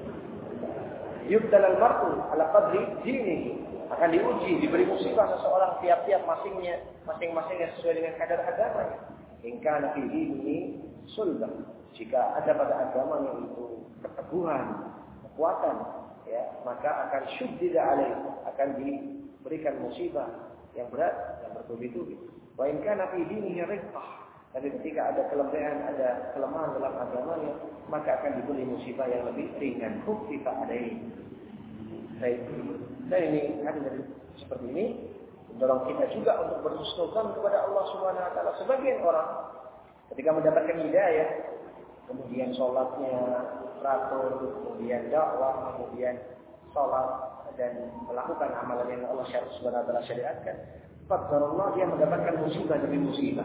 yubdal al-mar'u ala qadri dinihi, akan diuji, diberi musibah seseorang tiap-tiap masingnya, masing-masingnya sesuai dengan kadar agamanya. In kana fi dinihi sulbah, jika ada pada agamanya itu keteguhan, kekuatan, ya, maka akan syuddida alaih, akan diberikan musibah yang berat, dan bertubi-tubi. Wa in kana fi dinihi riqqah. Tapi ketika ada kelemahan, ada kelemahan dalam agamanya, maka akan diberi musibah yang lebih ringan. Bukti tak ada ini. Baik. Dan ini ada dari seperti ini mendorong kita juga untuk berhusnuzan kepada Allah Subhanahu wa taala. Sebagian orang ketika mendapatkan hidayah, kemudian sholatnya teratur, kemudian dakwah, kemudian sholat dan melakukan amalan yang Allah Subhanahu wa taala syariatkan, qadarullah dia mendapatkan musibah demi musibah.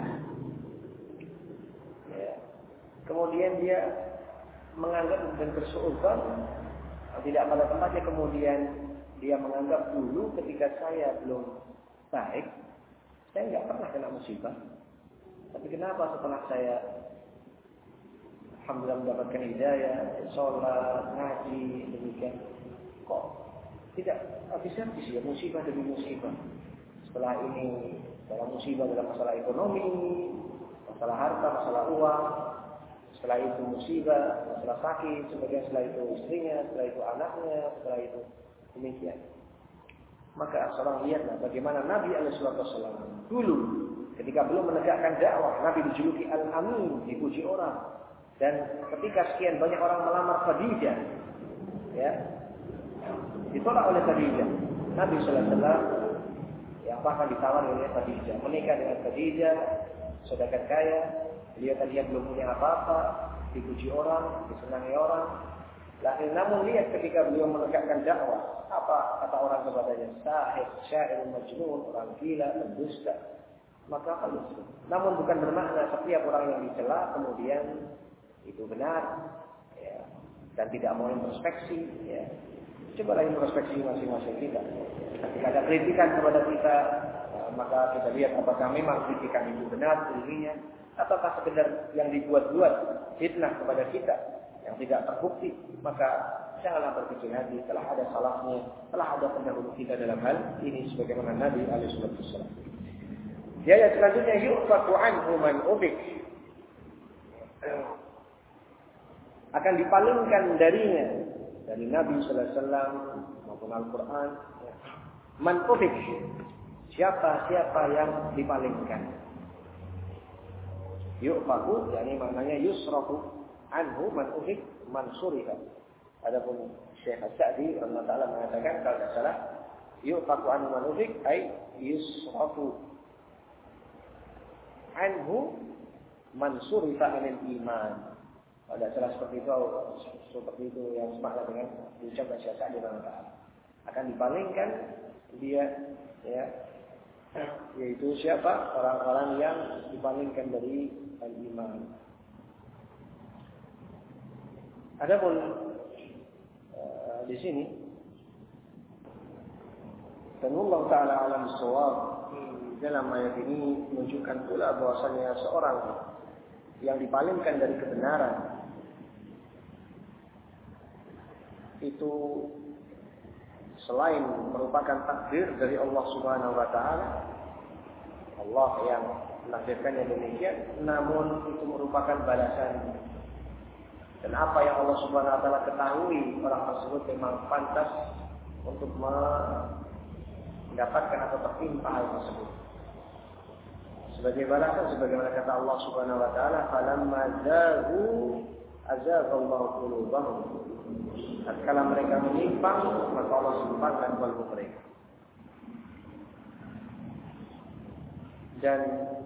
Kemudian dia menganggap dan bersuudzon tidak pada tempatnya, kemudian dia menganggap dulu ketika saya belum baik, saya nggak pernah kena musibah. Tapi kenapa setelah saya alhamdulillah mendapatkan hidayah, sholat, ngaji, demikian, kok tidak habis-habis ya musibah demi musibah. Setelah ini dalam musibah dalam masalah ekonomi, masalah harta, masalah uang. Setelah itu musibah, masalah sakit, sebagian setelah itu istrinya, setelah itu anaknya, setelah itu demikian. Maka seorang lihatlah bagaimana Nabi alaihi wasallam dulu ketika belum menegakkan dakwah, Nabi dijuluki Al-Amin, dipuji orang. Dan ketika sekian banyak orang melamar Khadijah, ya, ditolak oleh Khadijah. Nabi sallallahu alaihi wasallam yang bahkan ditawari oleh Khadijah, menikah dengan Khadijah, saudagar kaya. Beliau tadinya belum punya apa-apa, dipuji orang, disenangi orang. Lalu namun lihat ketika beliau menegakkan dakwah, apa kata orang kepadanya? Sahih, syair, majnun, orang gila, pendusta. Maka apa itu? Namun bukan bermakna setiap orang yang dicela kemudian itu benar, ya, dan tidak mau introspeksi. Ya. Cobalah introspeksi masing-masing kita. Ketika ada kritikan kepada kita, maka kita lihat apakah memang kritikan itu benar ilminya, ataukah sekedar yang dibuat-buat fitnah kepada kita yang tidak terbukti. Maka janganlah berpikir lagi, telah ada salahnya, telah ada pendahulu kita dalam hal ini sebagaimana Nabi alaihi wasallam. Di ayat selanjutnya, yu'faku anhu man ubik, akan dipalingkan darinya, dari Nabi sallallahu alaihi wasallam maupun Al-Quran, man ubik, siapa-siapa yang dipalingkan. Yu'faku, yakni maknanya yusrafu anhu man uhik man surifa. Adapun Syekh As-Sa'di rahimahullah taala mengatakan kalau tidak salah, yu'faku anhu man uhik ay yusrafu anhu man surifa anil iman. Kalau tidak salah seperti itu, seperti itu yang semakna dengan ucapan Syekh As-Sa'di rahimahullah taala. Akan dipalingkan dia, ya, yaitu siapa? Orang-orang yang dipalingkan dari al-iman. Adapun uh, di sini dan Allah Taala alam shawab, dalam ayat ini menunjukkan pula bahwasanya seorang yang dipalingkan dari kebenaran itu selain merupakan takdir dari Allah Subhanahu wa taala, Allah yang menakdirkannya demikian, namun itu merupakan balasan. Dan apa yang Allah Subhanahu wa taala ketahui, orang tersebut memang pantas untuk mendapatkan atau tertimpa hal tersebut. Sebagai balasan sebagaimana kata Allah Subhanahu wa taala, "Falamma zaghu azaghallahu qulubahum." Tatkala mereka menyimpang, maka Allah simpangkan kalbu mereka. Dan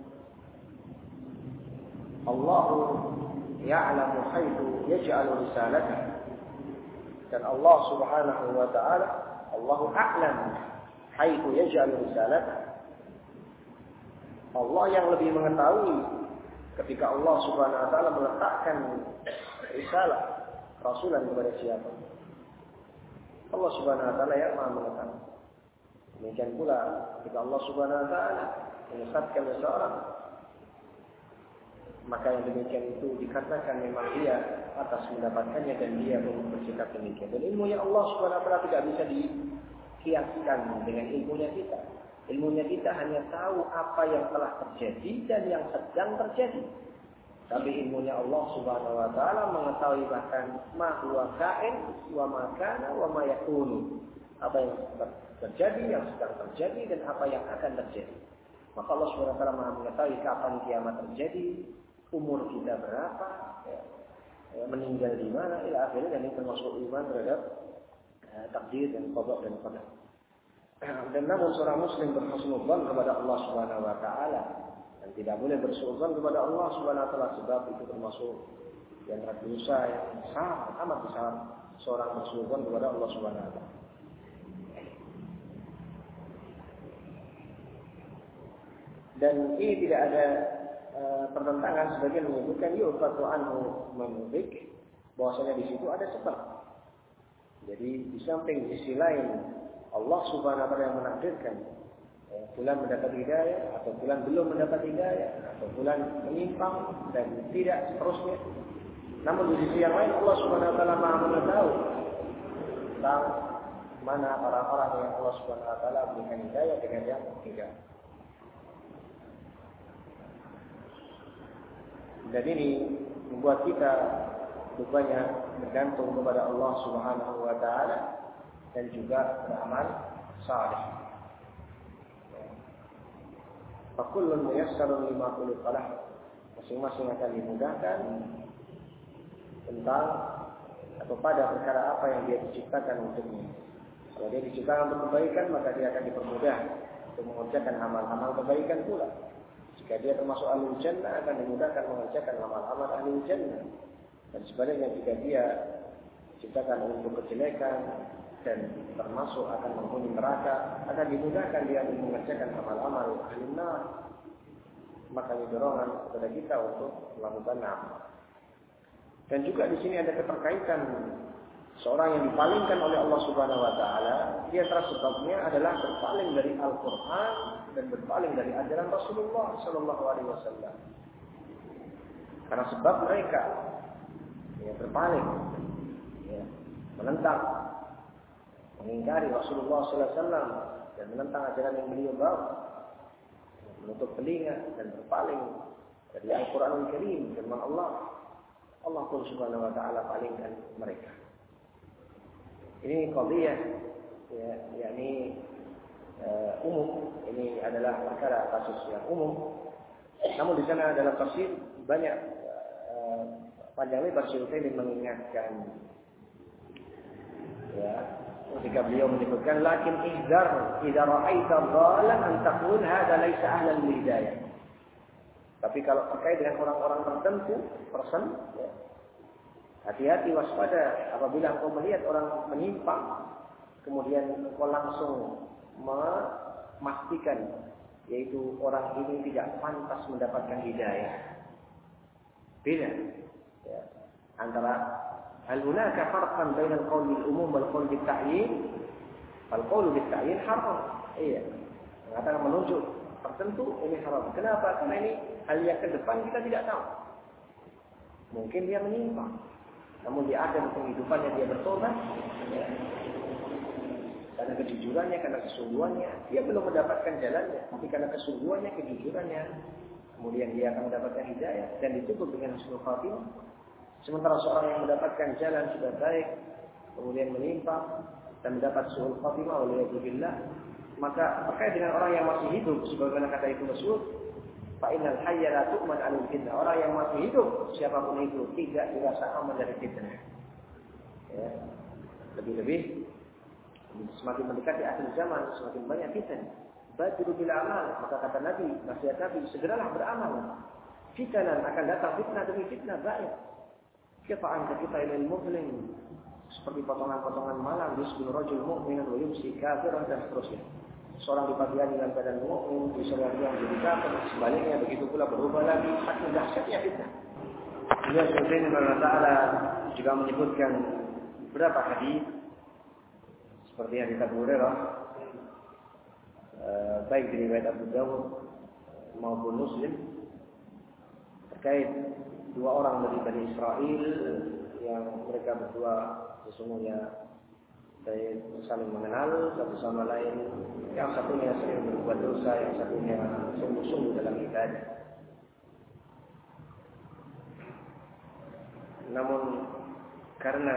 Allah ya'lamu haitsu yaj'alu risalatahu. Dan Allah Subhanahu wa taala, Allahu a'lam haitsu yaj'alu risalatahu. Allah yang lebih mengetahui ketika Allah Subhanahu wa taala meletakkan risalah rasulan kepada siapa. Allah Subhanahu wa taala yang Maha mengetahui. Demikian pula ketika Allah Subhanahu wa taala menyesatkan seseorang, maka yang demikian itu dikatakan memang dia atas mendapatkannya dan dia pun bersikap demikian. Dan ilmunya Allah Subhanahu wa taala tidak bisa dikiaskan dengan ilmunya kita. Ilmunya kita hanya tahu apa yang telah terjadi dan yang sedang terjadi. Tapi ilmunya Allah Subhanahu wa taala mengetahui bahkan ma huwa kain wa ma kana wa ma yakunu. Apa yang terjadi, yang sedang terjadi dan apa yang akan terjadi. Maka Allah subhanahu wa taala Maha mengetahui kapan kiamat terjadi, umur kita berapa, ya, ya, meninggal di mana, ila akhirnya, dan ini termasuk iman terhadap ya, takdir dan qada dan qadar. Dan namun seorang muslim berhusnudzan kepada Allah subhanahu wa taala dan tidak boleh bersuudzon kepada Allah subhanahu wa taala, sebab itu termasuk yang dosa yang besar, amat besar seorang bersuudzon kepada Allah subhanahu wa taala. Dan ini tidak ada e, pertentangan, sebagian menyebutkan yufatu anhu mamlik, bahwasanya di situ ada sebab. Jadi di samping di sisi lain Allah subhanahu wa taala yang menakdirkan ya, fulan mendapat hidayah atau fulan belum mendapat hidayah atau fulan menyimpang dan tidak seterusnya. Namun di sisi yang lain Allah subhanahu wa taala Maha mengetahui tentang mana orang-orang yang Allah subhanahu wa taala berikan hidayah dengan yang tidak. Dan ini membuat kita banyak bergantung kepada Allah subhanahu wa ta'ala dan juga beramal saleh. Fakullun muyassarun lima khuliqa lahu. Masing-masing akan dimudahkan tentang atau pada perkara apa yang dia diciptakan untuknya. Kalau dia diciptakan untuk kebaikan, maka dia akan dipermudah untuk mengerjakan amal-amal kebaikan pula. Jika dia termasuk ahli jannah, akan dimudahkan mengerjakan amal-amal ahli jannah. Dan sebaliknya jika dia diciptakan untuk kejelekan dan termasuk akan menghuni neraka, akan dimudahkan dia untuk mengerjakan amal-amal ahli nar. Maka ini dorongan kepada kita untuk melakukan amal. Dan juga di sini ada keterkaitan seorang yang dipalingkan oleh Allah Subhanahu wa taala, dia sebabnya adalah berpaling dari Al-Qur'an dan berpaling dari ajaran Rasulullah sallallahu alaihi wasallam. Karena sebab mereka ya, berpaling, ya, menentang, mengingkari Rasulullah sallallahu alaihi wasallam dan menentang ajaran yang beliau bawa, menutup telinga dan berpaling dari Al-Qur'anul Karim, firman Allah. Allah pun Subhanahu wa taala palingkan mereka. Ini qadhiyah ya, yakni uh, umum. Ini adalah perkara kasus yang umum. Namun di sana dalam tafsir banyak uh, panjang lebar Syekh Utsaimin mengingatkan ya, ketika beliau menyebutkan lakin ihdar idza ra'aita dhalan an taqul hadza laisa ahlan lil hidayah. Tapi kalau terkait dengan orang-orang tertentu, person, ya, hati-hati, waspada apabila engkau melihat orang menyimpang, kemudian engkau langsung memastikan, yaitu orang ini tidak pantas mendapatkan hidayah. Beda ya, antara hal hunaka farqan bainal qawli al-umum wal qawli bit-ta'yin. Al-qawlu bit-ta'yin haram. Iya, mengatakan menunjuk tertentu ini haram. Kenapa? Karena ini hal yang ke depan kita tidak tahu. Mungkin dia menyimpang, namun di akhir kehidupannya dia bertobat, ya. Karena kejujurannya, karena kesungguhannya, dia belum mendapatkan jalannya. Tapi karena kesungguhannya, kejujurannya, kemudian dia akan mendapatkan hidayah dan ditutup dengan husnul khatimah. Sementara seorang yang mendapatkan jalan sudah baik, kemudian menyimpang dan mendapat su'ul khatimah oleh billah, maka terkait dengan orang yang masih hidup, sebagaimana kata Ibnu Mas'ud, fa innal hayya la tu'man 'alal fitnah. Orang yang masih hidup, siapapun itu, tidak dirasa aman dari fitnah. Ya. Lebih-lebih semakin mendekati akhir zaman, semakin banyak fitnah. Badiru bil amal, maka kata Nabi, nasihat Nabi, segeralah beramal. Fitnah akan datang fitnah demi fitnah banyak. Kifa'an kita ilal muslim, seperti potongan-potongan malam, yusbih rajul mu'minan wa yumsi kafiran dan seterusnya. Seorang di pagi hari dalam keadaan mukmin, di sore hari menjadi kafir, sebaliknya begitu pula berubah lagi. Saking dahsyatnya fitnah. Beliau Subhanahu wa taala juga menyebutkan beberapa hadis seperti yang kita Hurairah, uh, baik dari riwayat Abu Dawud maupun Muslim, terkait dua orang dari Bani Israel yang mereka berdua sesungguhnya dari saling mengenal satu sama lain, yang satunya sering berbuat dosa, yang satunya sungguh-sungguh dalam ibadah. Namun karena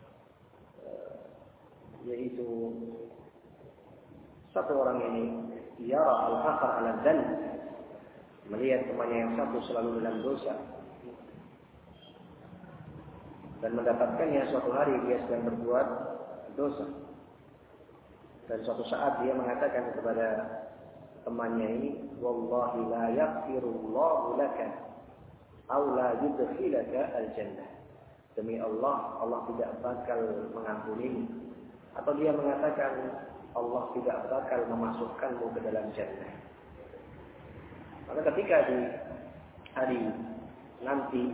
yaitu satu orang ini yara al-akhar ala dzanb, melihat temannya yang satu selalu dalam dosa, dan mendapatkannya suatu hari dia sedang berbuat dosa. Dan suatu saat dia mengatakan kepada temannya ini, wallahi la yaghfirullahu laka aw la yudkhilaka al-jannah. Demi Allah, Allah tidak bakal mengampuni. Atau dia mengatakan Allah tidak bakal memasukkanmu ke dalam jannah. Maka ketika di hari nanti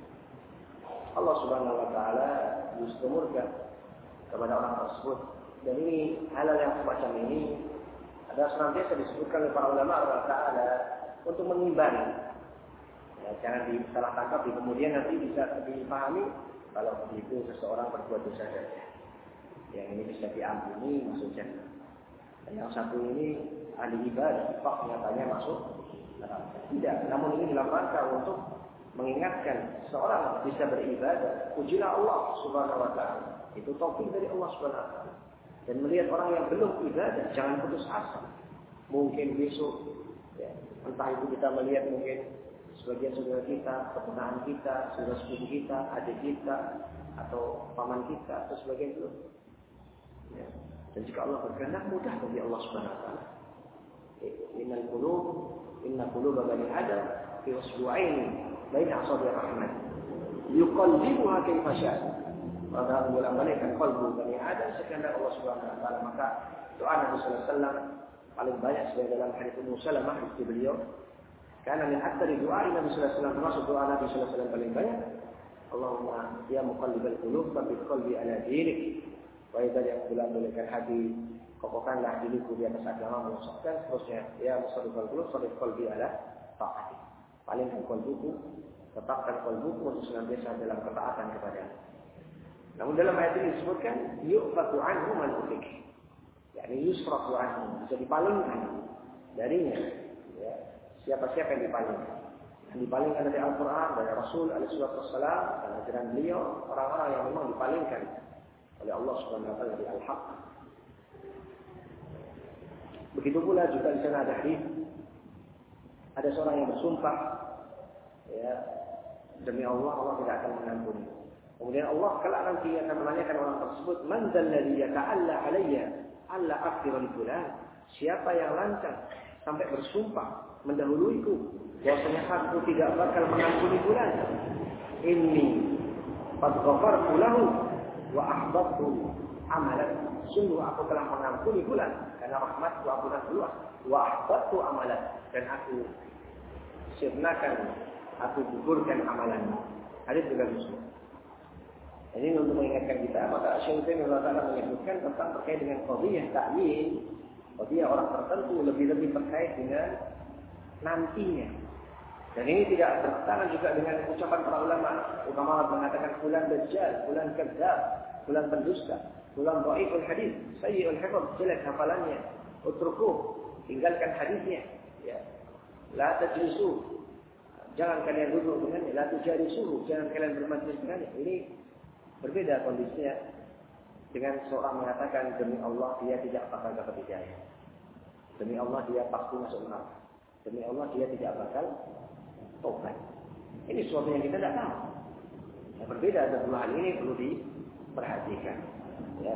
Allah Subhanahu wa taala justru murka kepada orang tersebut. Dan ini hal yang semacam ini ada senantiasa disebutkan oleh para ulama Allah taala untuk mengimbangi. Ya, jangan disalah tangkap, di kemudian nanti bisa dipahami kalau begitu seseorang berbuat dosa saja. Yang ini bisa diampuni masuk jannah. Yang satu ini ahli ibadah, pak nyatanya masuk neraka. Tidak, namun ini dalam rangka untuk mengingatkan seorang bisa beribadah. Pujilah Allah Subhanahu wa taala. Itu taufik dari Allah Subhanahu wa taala. Dan melihat orang yang belum ibadah, jangan putus asa. Mungkin besok, ya, entah itu kita melihat mungkin sebagian saudara kita, keponakan kita, saudara sepupu kita, adik kita, atau paman kita, atau sebagian itu. Ya. Dan jika Allah berkehendak, mudah bagi Allah Subhanahu wa taala. Innal qulub, inna quluba bani adam fi usbu'aini baina asabi'ir rahman. Yuqallibuha kaifa syaa. Maka bolak-balikkan qalbu bani adam sekehendak Allah Subhanahu wa taala. Maka doa Nabi sallallahu alaihi wasallam paling banyak sebagai dalam hadis Ummu Salamah istri beliau. Karena min aktsari doa Nabi sallallahu alaihi wasallam termasuk doa Nabi sallallahu alaihi wasallam paling banyak. Allahumma ya muqallibal qulub tsabbit qalbi ala dinik. Wahai yang bulan-bulankan hati, kokohkanlah diriku di atas agamamu. Dan seterusnya, ya musarrifal qulub tsabbit qalbi ala taati. Palingkan qalbuku, tetapkan qalbuku untuk senantiasa dalam ketaatan kepada-Mu. Namun dalam ayat ini disebutkan yu'fatu anhu man ufik. yakni yusrafu anhu, bisa dipalingkan darinya. Ya. Siapa-siapa yang dipalingkan? Yang dipalingkan dari Al-Quran, dari Rasul alaihi wassalam, dan ajaran beliau, orang-orang yang memang dipalingkan oleh Allah Subhanahu wa taala dari Al-Haq. Begitu pula juga di sana ada hadis, ada seorang yang bersumpah, ya, demi Allah, Allah tidak akan mengampuni. Kemudian Allah kelak nanti akan menanyakan orang tersebut, man dzalladzi yata'alla alayya alla aghfira li fulan? Siapa yang lancang sampai bersumpah mendahuluiku bahwasanya aku tidak bakal mengampuni fulan? Inni qad ghafartu lahu wa ahbabtu amalan. Sungguh aku telah mengampuni fulan karena rahmatku ampunan luas. Wa ahbabtu amalan, dan aku sirnakan, aku gugurkan amalanmu. Hadis juga Muslim. Ini untuk mengingatkan kita, maka Syekh Utsaimin radhiyallahu menyebutkan tentang terkait dengan qadhiyah ta'yin, qadhiyah orang tertentu lebih-lebih terkait dengan nantinya. Dan ini tidak bertentangan juga dengan ucapan para ulama. Ulama mengatakan fulan dajjal, fulan kadzdzab, fulan pendusta, fulan dhaiful hadis, sayyi'ul hifdz, jelek hafalannya, utruku, tinggalkan hadisnya. Ya. La tajlisu, jangan kalian duduk dengannya, la tujalisuhu, jangan kalian bermajlis dengannya. Ini berbeda kondisinya dengan seorang mengatakan demi Allah dia tidak bakal dapat hidayah, demi Allah dia pasti masuk neraka, demi Allah dia tidak bakal tobat. Ini sesuatu yang kita tidak tahu. Yang berbeda, ada dua hal ini perlu diperhatikan. Ya.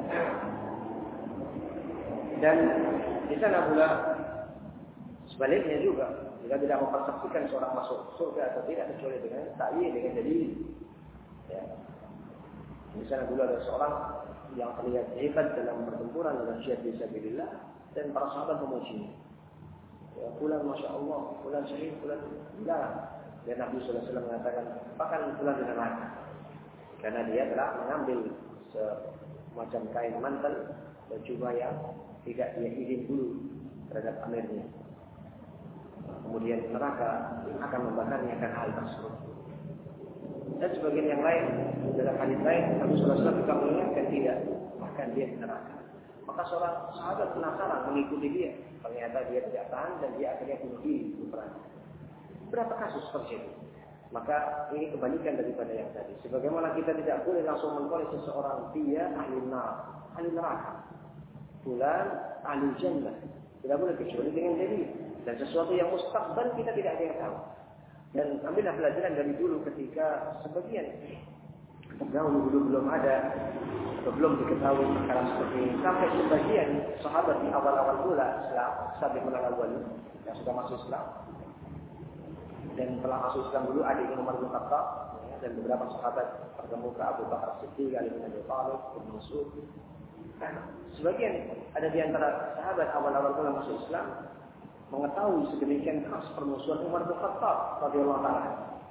Dan di sana pula sebaliknya juga, kita tidak mempersaksikan seorang masuk surga atau tidak kecuali dengan ta'yin, dengan dalil. Ya. Di sana dulu ada seorang yang terlihat hebat dalam pertempuran dalam jihad fisabilillah, dan para sahabat memujinya. Ya, fulan masya Allah, fulan syahid, fulan tidak. Dan Nabi sallallahu alaihi wasallam mengatakan, bahkan fulan di neraka, karena dia telah mengambil semacam kain mantel dan jubah yang tidak dia izin dulu terhadap amirnya. Kemudian neraka akan membakarnya karena hal tersebut. Dan sebagian yang lain, dalam hadis lain, Nabi sallallahu alaihi wasallam juga mengingatkan tidak, bahkan dia di neraka. Maka seorang sahabat penasaran mengikuti dia. Ternyata dia tidak tahan dan dia akhirnya bunuh diri di perang. Berapa kasus terjadi? Maka ini kebalikan daripada yang tadi. Sebagaimana kita tidak boleh langsung mengkori seseorang dia ahli neraka, ahli neraka, fulan ahli jannah. Tidak boleh kecuali dengan dalil. Dan sesuatu yang mustaqbal kita tidak ada yang tahu. Dan ambillah pelajaran dari dulu ketika sebagian dahulu dulu belum ada atau belum diketahui perkara seperti ini. Sampai sebagian sahabat di awal-awal mula Islam, sampai mulai awal yang sudah masuk Islam dan telah masuk Islam dulu adiknya Umar bin Khattab dan beberapa sahabat terkemuka Abu Bakar Siddiq, Ali bin Abi Thalib, Ibnu Mas'ud. Sebagian ada di antara sahabat awal-awal mula masuk Islam mengetahui sedemikian khas permusuhan Umar bin Khattab radhiyallahu anhu.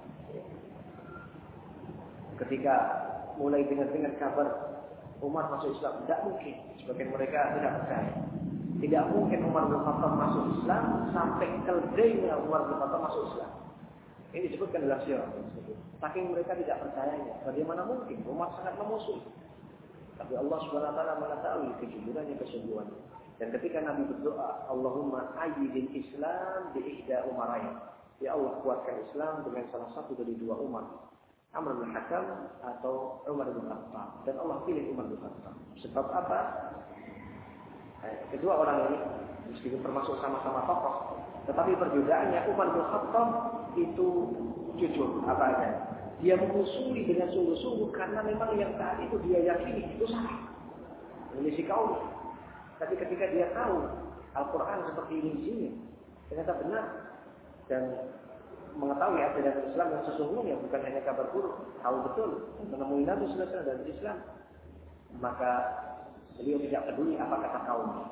Ketika mulai dengar-dengar kabar Umar masuk Islam, tidak mungkin. Sebagian mereka tidak percaya. Tidak mungkin Umar bin Khattab masuk Islam sampai keledainya Umar bin Khattab masuk Islam. Ini disebutkan dalam sirah. Saking mereka tidak percayanya. Bagaimana mungkin? Umar sangat memusuhi. Tapi Allah subhanahu wa taala mengetahui kejujurannya, kesungguhannya. Dan ketika Nabi berdoa, Allahumma ayyidil Islam bi ihda umaraya. Ya Allah, kuatkan Islam dengan salah satu dari dua Umar. Amr bin Hakam atau Umar bin Khattab. Dan Allah pilih Umar bin Khattab. Sebab apa? Eh, kedua orang ini meskipun termasuk sama-sama tokoh, tetapi perbedaannya Umar bin Khattab itu jujur apa adanya. Dia memusuhi dengan sungguh-sungguh karena memang yang saat itu dia yakini itu salah. Ini si kaum. Tapi ketika dia tahu Al-Quran seperti ini isinya, ternyata benar dan mengetahui ajaran Islam yang sesungguhnya bukan hanya kabar buruk, tahu betul menemui Nabi sallallahu alaihi wasallam dan Islam, maka beliau tidak peduli apa kata kaumnya.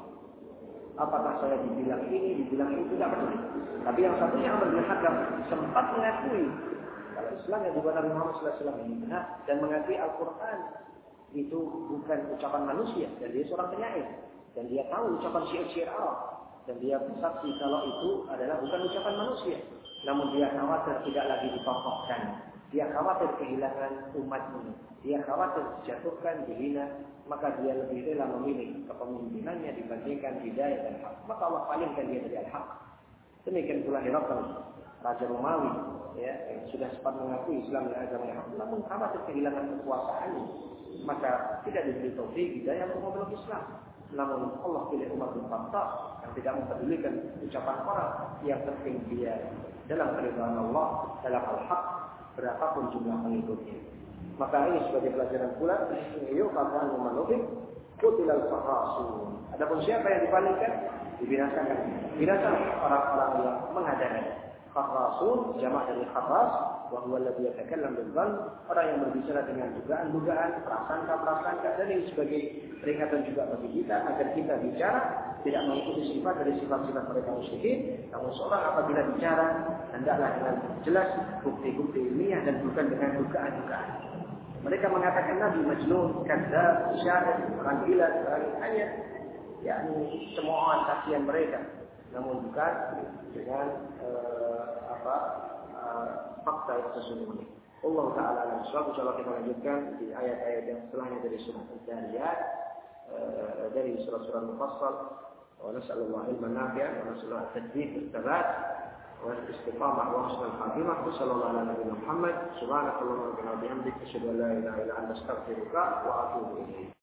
Apakah saya dibilang ini, dibilang itu, tidak peduli. Tapi yang satunya Amr bin Hakam sempat mengakui kalau Islam yang dibuat Nabi Muhammad sallallahu alaihi wasallam ini benar dan mengakui Al-Quran itu bukan ucapan manusia dan dia seorang penyair dan dia tahu ucapan syair-syair Arab dan dia bersaksi kalau itu adalah bukan ucapan manusia. Namun dia khawatir tidak lagi ditokohkan. Dia khawatir kehilangan umat ini. Dia khawatir dijatuhkan, dihina. Maka dia lebih rela memilih kepemimpinannya dibandingkan hidayah dan hak. Maka Allah palingkan dia dari al-haq. Demikian pula Herakl, Raja Romawi, ya, yang sudah sempat mengakui Islam dan agama yang hak. Namun khawatir kehilangan kekuasaannya. Maka tidak diberi taufik hidayah untuk memeluk Islam. Namun Allah pilih Umar bin Khattab yang tidak mempedulikan ucapan orang, yang penting dia dalam keridhaan Allah, dalam al-haq, berapapun jumlah pengikutnya. Maka ini sebagai pelajaran pula, yuk katakan memanufik, kutilal farasun. Adapun siapa yang dipalingkan, dibinasakan. Binasakan orang-orang yang mengadakan. Kharasun, jamak dari kharas, wa huwa alladhi yatakallam bil dhann, orang yang berbicara dengan dugaan-dugaan, prasangka-prasangka, dan ini sebagai peringatan juga bagi kita agar kita bicara tidak mengikuti sifat dari sifat-sifat mereka musyrikin. Namun seorang apabila bicara hendaklah dengan jelas bukti-bukti ilmiah dan bukan dengan dugaan-dugaan. Mereka mengatakan Nabi majnun, kadzdzab, syair, orang gila, orang hanya yakni cemoohan cacian mereka. Namun bukan dengan uh, apa uh, fakta yang sesungguhnya. Allah Taala alam. Suatu kalau kita lanjutkan di ayat-ayat yang setelahnya dari surah Al-Zariyat, uh, dari surah-surah Mufassal. Wa nas'alullah ilman nafi'an wa nas'alullah at-tadbir was-sabat wa al-istiqamah wa husnul khatimah. Sallallahu ala nabiyina Muhammad. Subhanakallahumma wa bihamdika asyhadu an la ilaha illa anta astaghfiruka wa atubu ilaik.